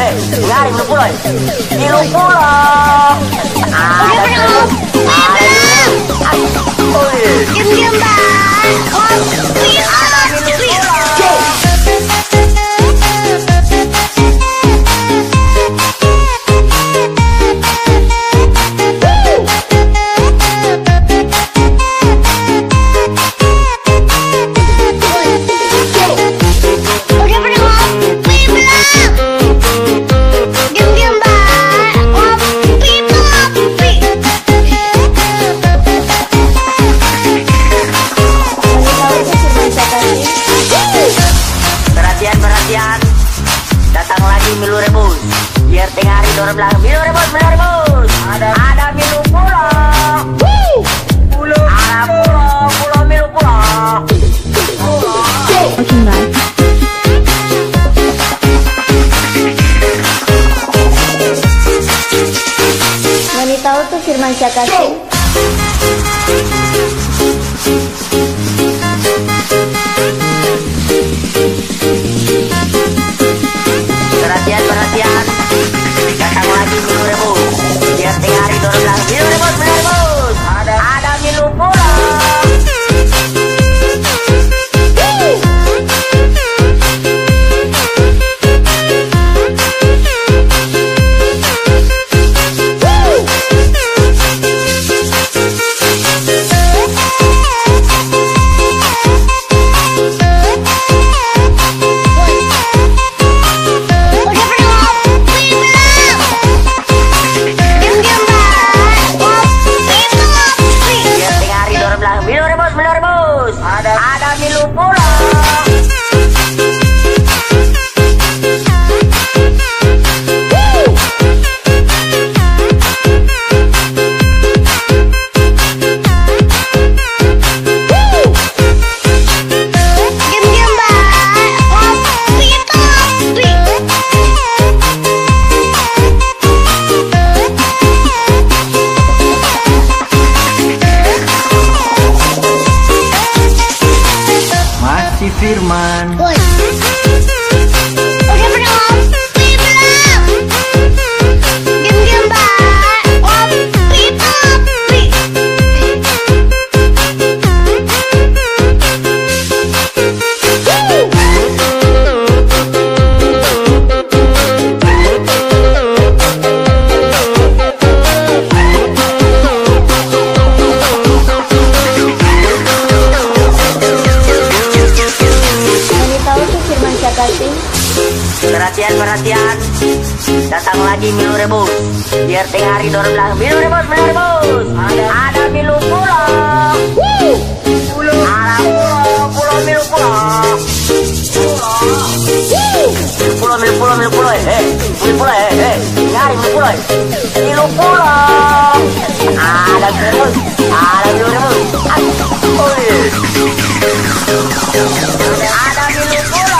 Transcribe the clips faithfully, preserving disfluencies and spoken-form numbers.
hei, ngari milu pulau, milu pulau. Ada milu, ada milu. Diam diam bang. Oh, Ada milu pulau. Datang lagi milu rebus, biar tengah hari dorong belakang. Milu rebus, milu rebus. Ada, ada milu pulau. Pulau, ada pulau, pulau milu pulau. Oke bang. Wanita itu Firman Syakasih. Perhatian, perhatian. Datang lagi milu rebus, biar tengah hari dorong belakang. Milu rebus, milu rebus. Ada, ada milu pulau. Firman. Udah belum? Wih belum. Diam diam bang. Oh, pipa, pi. Perhatian, perhatian. Datang lagi milu rebus, biar tengah hari dorong belakang. Milu rebus, milu rebus. Ada, ada milu pulau. Pulau, ada pulau, pulau milu pulau. Pulau, milu pulau, milu pulau. Hei, milu pulau, hei, hei. Nyari milu pulau. Milu pulau. Ada milu rebus, ada milu rebus. Oh, ada milu pulau.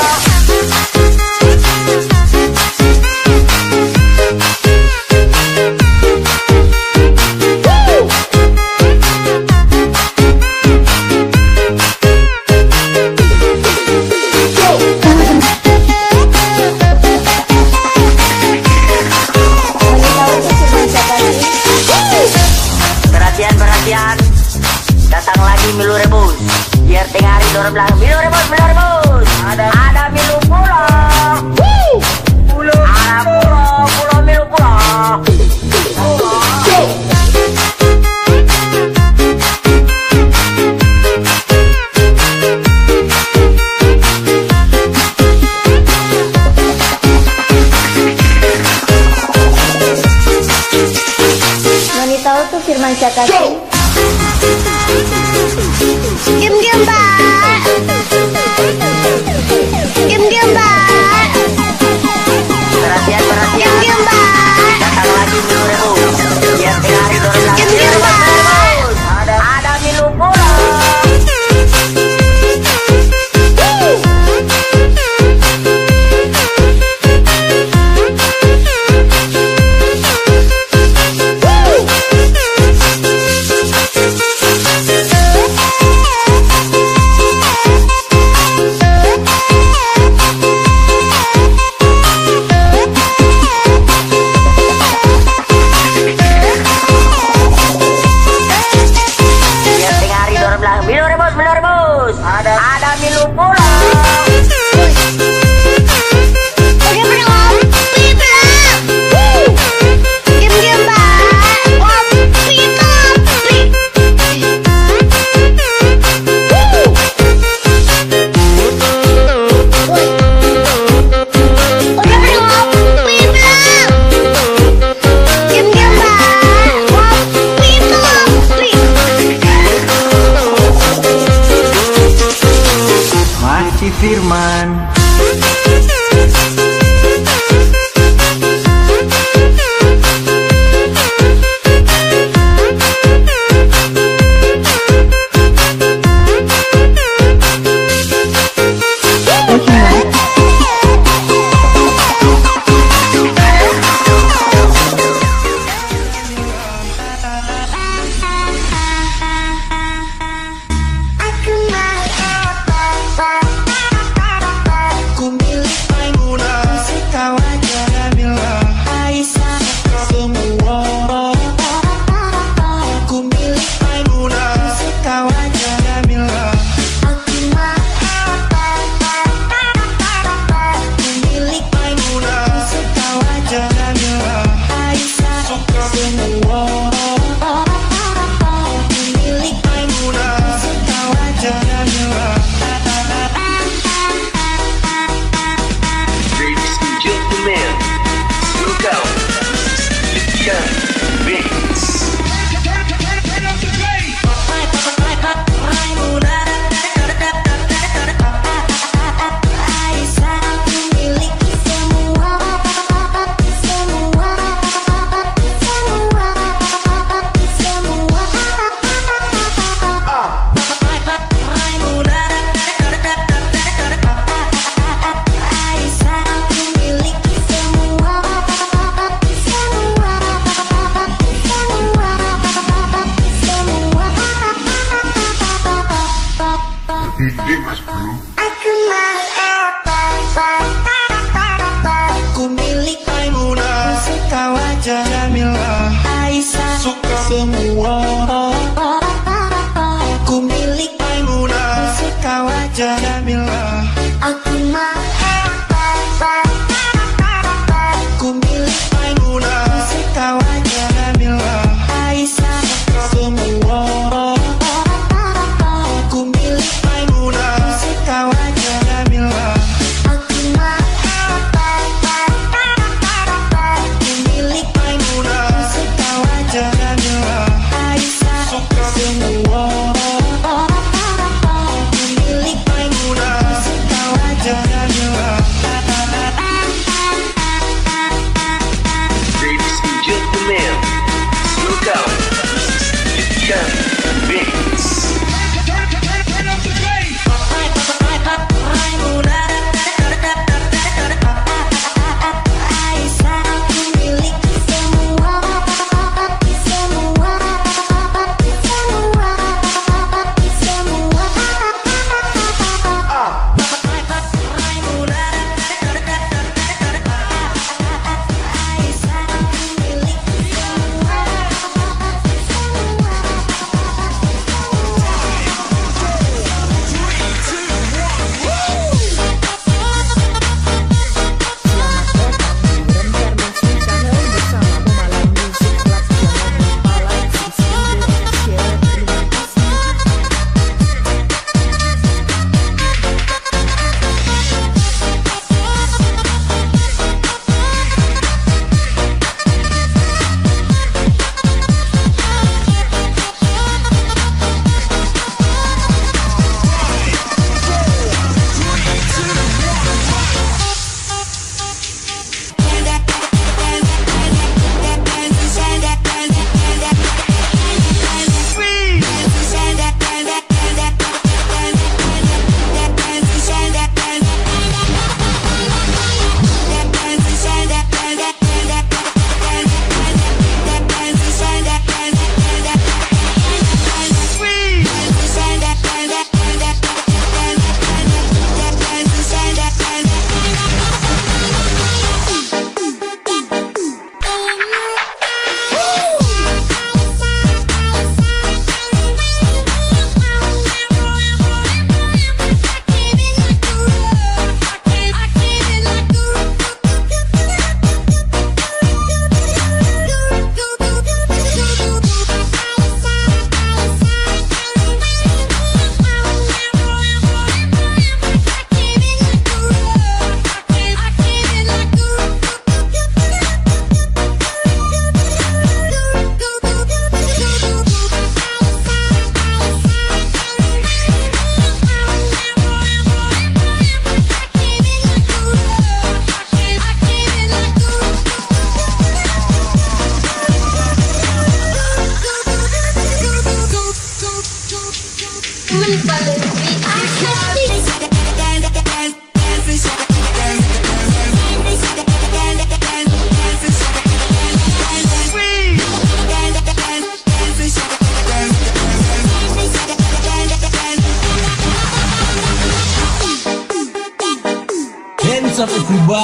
Datang lagi milu rebus, biar tengah hari dorong belakang. Milu rebus, milu rebus. Ada, ada milu pulau. Pulau, ada pulau, pulau milu pulau. Wanita itu Firman Syakasih. Diam diam bang. Diam diam bang. Perhatian, perhatian. Diam diam bang. Datang lagi milu rebus, biar tengah hari dorong belakang. Diam diam bang. Ada, ada milu pulau.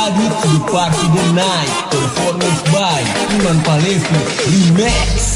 lagi to the party the night. Performance by Iman Palevi Remix.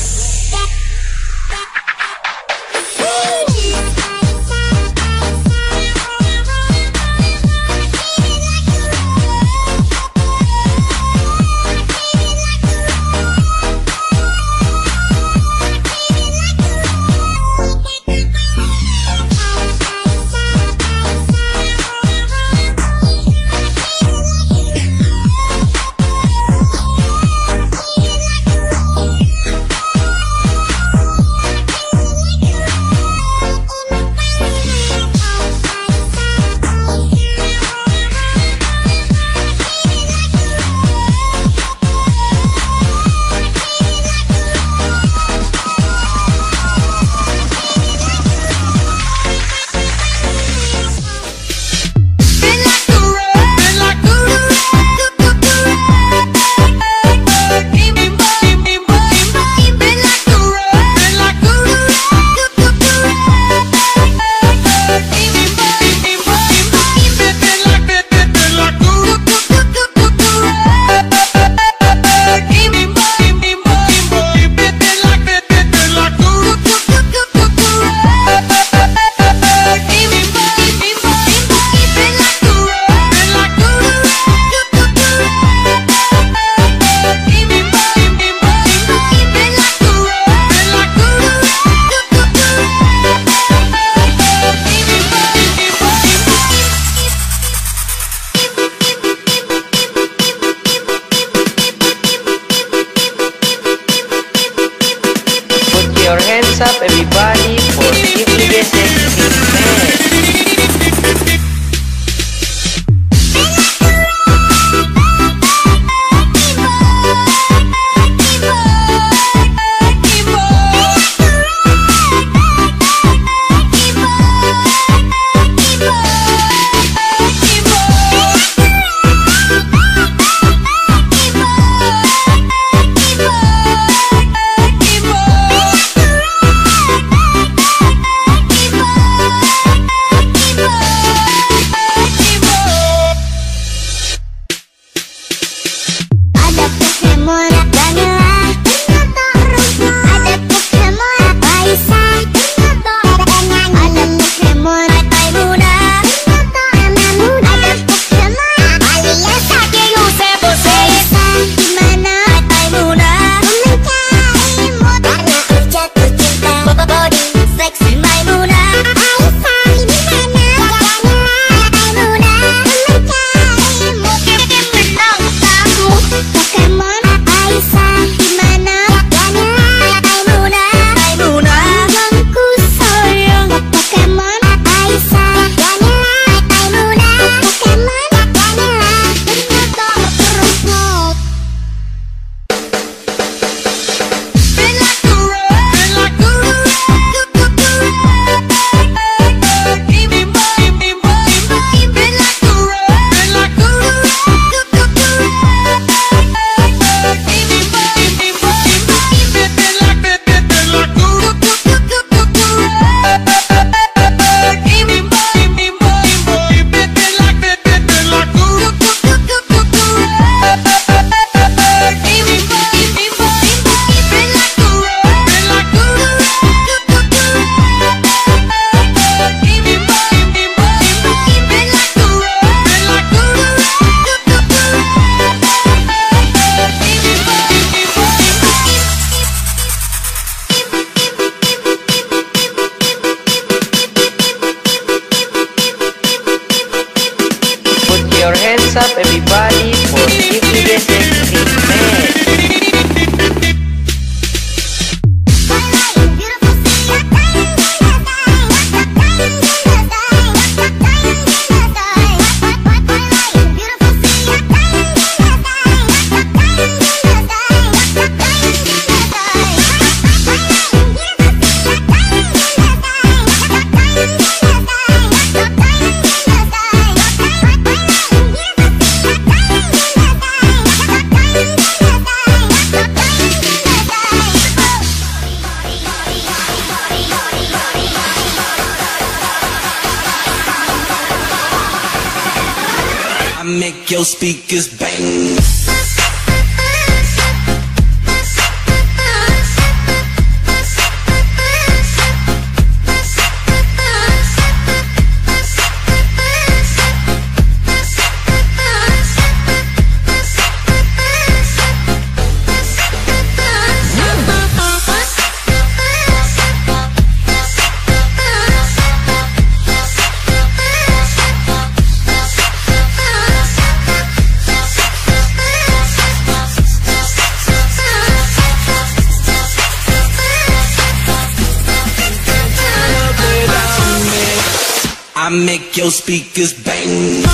your speakers bang. I make your speakers bang.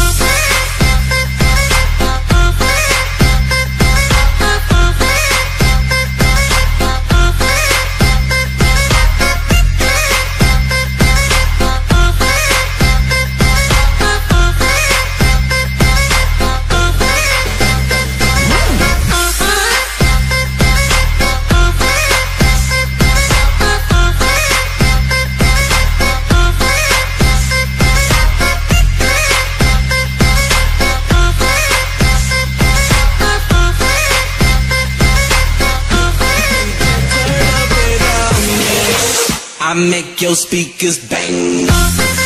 I make your speakers bang.